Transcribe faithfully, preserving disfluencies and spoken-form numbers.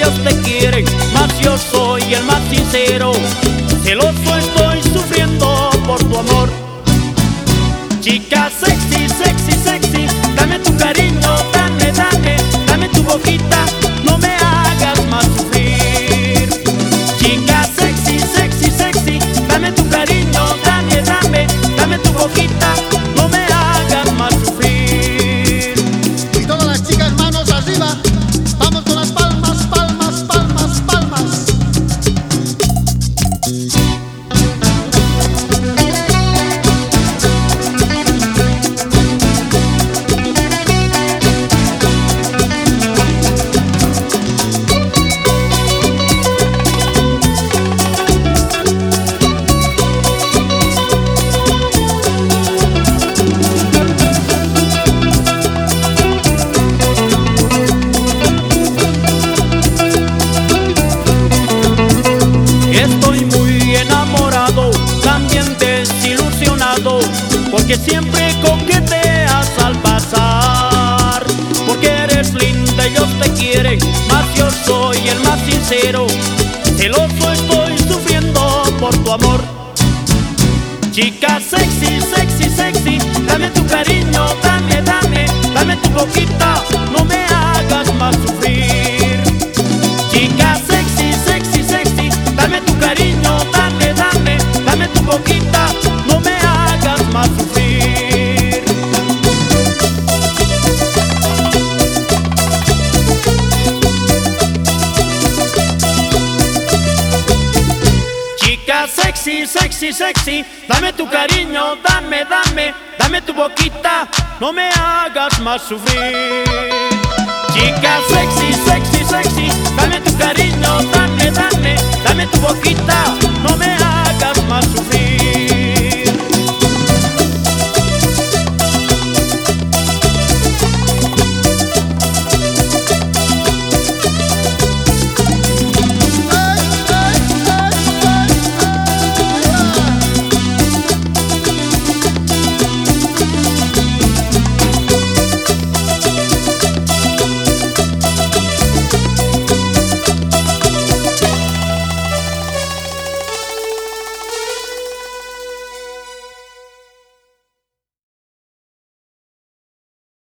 ellos te quieren, mas yo soy el más sincero. Celoso estoy sufriendo por tu amor. Chica sexy, sexy, sexy, dame tu cariño, dame, dame, dame tu boquita, no me hagas más sufrir. Chica sexy, sexy, sexy, dame tu cariño, dame, dame, dame tu boquita, no me hagas más sufrir. Y todas las chicas manos arriba, vamos con las palmas, palmas, palmas, palmas. Estoy muy enamorado, también desilusionado, porque siempre coqueteas al pasar. Porque eres linda, ellos te quieren, mas yo soy el más sincero. Celoso estoy sufriendo por tu amor. Chica sexy, sexy, sexy, dame tu cariño, dame, dame, dame tu boquita, no me hagas más sufrir. Chica sexy, sexy, sexy, dame tu cariño, dame, dame, dame tu boquita, no me hagas más sufrir. Chica sexy, sexy, sexy, dame tu cariño, dame, dame, dame tu boquita, no me hagas más sufrir. Chica sexy, sexy, sexy, dame tu cariño, dame, dame, dame tu boquita, no me hagas más sufrir.